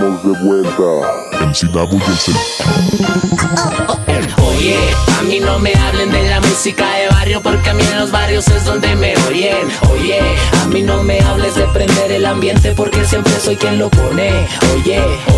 estamos de vuelta. MC Davo y el Cel. Oye, a mí no me hablen de la música de barrio, porque a mí en los barrios es donde me oyen. Oye, a mí no me hables de prender el ambiente, porque siempre soy quien lo pone. Oye,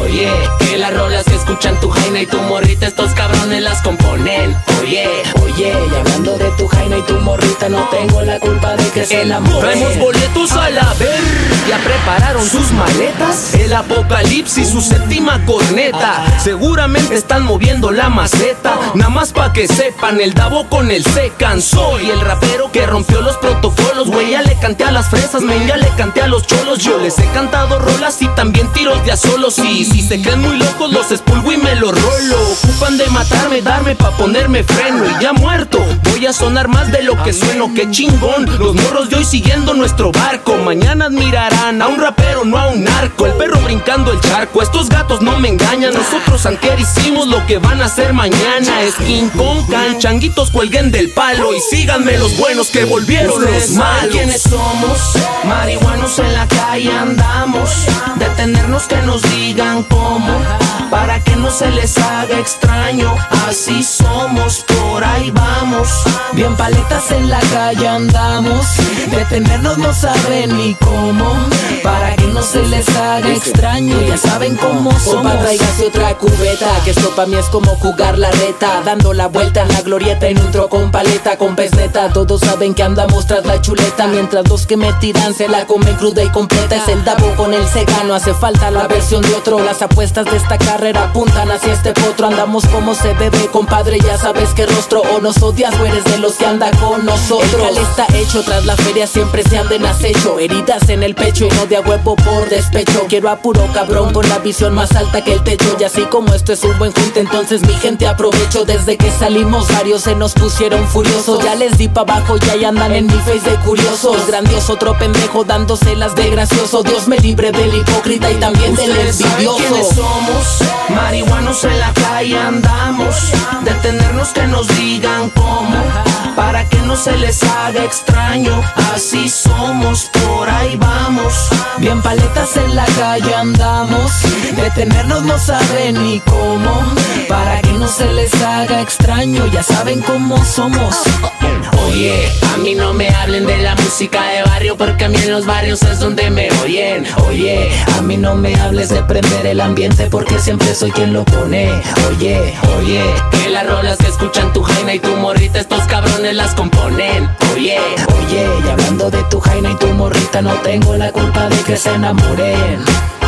que las rolas que escuchan tu jaina y tu morrita, estos cabrones las componen. Oye, y hablando de tu jaina y tu morrita, no tengo la culpa de que se enamoren. Traemos boletos a la ver, ya prepararon sus maletas. El apocalipsis, su séptima corneta. Seguramente están moviendo la maceta. Nada más pa' que sepan, el Davo con el secan. Soy el rapero que rompió los protocolos, güey. Ya le canté a las fresas, men, ya le canté a los cholos. Yo les he cantado rolas y también tiros de a solos. Y si se creen muy locos, los expulgo y me los rolo. Ocupan de matarme, darme pa' ponerme freno. Y ya muerto, voy a sonar más de lo que sueno. Qué chingón, los morros de hoy siguiendo nuestro barco. Mañana admirarán a un rapero, no a un narco. El perro brincando el charco, estos gatos no me engañan. Nosotros antier hicimos lo que van a hacer mañana. Es King Kong, can, changuitos cuelguen del palo. Y síganme los buenos que volvieron los malos. ¿Quiénes somos? Marihuanos en la calle andamos. Detenernos que nos digan cómo, para que no se les haga extraño. Así somos, por ahí vamos. Bien paletas en la calle andamos. Detenernos no saben ni cómo, para que no se les haga extraño. Ya saben cómo somos. Opa, tráigase otra cubeta, que esto pa' mí es como jugar la reta. Dando la vuelta en la glorieta en un tro con paleta, con pez neta. Todos saben que andamos tras la chuleta, mientras los que me tiran se la comen cruda y completa. Es el Davo con el seca, no hace falta la versión de otro. Las apuestas de esta carrera apuntan hacia este potro. Andamos como se debe, compadre, ya sabes qué rostro. O nos odias o eres de los que anda con nosotros. El cal está hecho, tras la feria siempre se anda en acecho. Heridas en el pecho y no de a huevo por despecho. Quiero a puro cabrón con la visión más alta que el techo. Y así como esto es un buen junte, entonces mi gente aprovecho. Desde que salimos varios se nos pusieron furiosos. Ya les di pa' abajo y ahí andan en mi face de curiosos. Grandioso otro pendejo dándoselas de gracioso. Dios me libre del hipócrita y también del envidioso. ¿Quiénes somos? Marihuanos en la calle andamos. Detenernos que nos digan cómo, para que no se les haga extraño. Así somos, por ahí vamos. Bien paletas en la calle andamos. Detenernos no saben ni cómo, para que no se les haga extraño. Ya saben cómo somos. Oye, a mí no me hablen de la música de barrio, porque a mí en los barrios es donde me oyen. Oye, a mí no me hables de prender el ambiente, porque siempre soy quien lo pone. Oye, que las rolas que escuchan tu jaina y tu morrita, estos cabrones las componen. Oye, y hablando de tu jaina y tu morrita, no tengo la culpa de que se enamoren.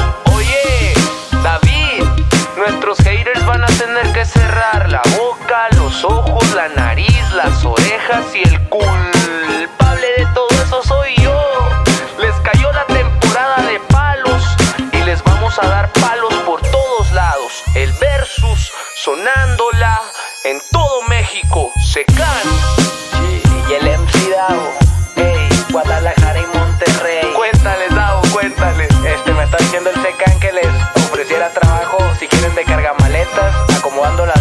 Oye, David, nuestros haters van a tener que cerrar la boca, los ojos, la nariz, las orejas, y el culpable de todo eso soy yo. Les cayó la temporada de palos y les vamos a dar palos por todos lados. El versus sonándola en todo México. Secan y el MC Davo, hey, Guadalajara y Monterrey. Cuéntales, Davo, cuéntales. Me está diciendo el Secan que les ofreciera trabajo si quieren de cargamaletas, acomodando las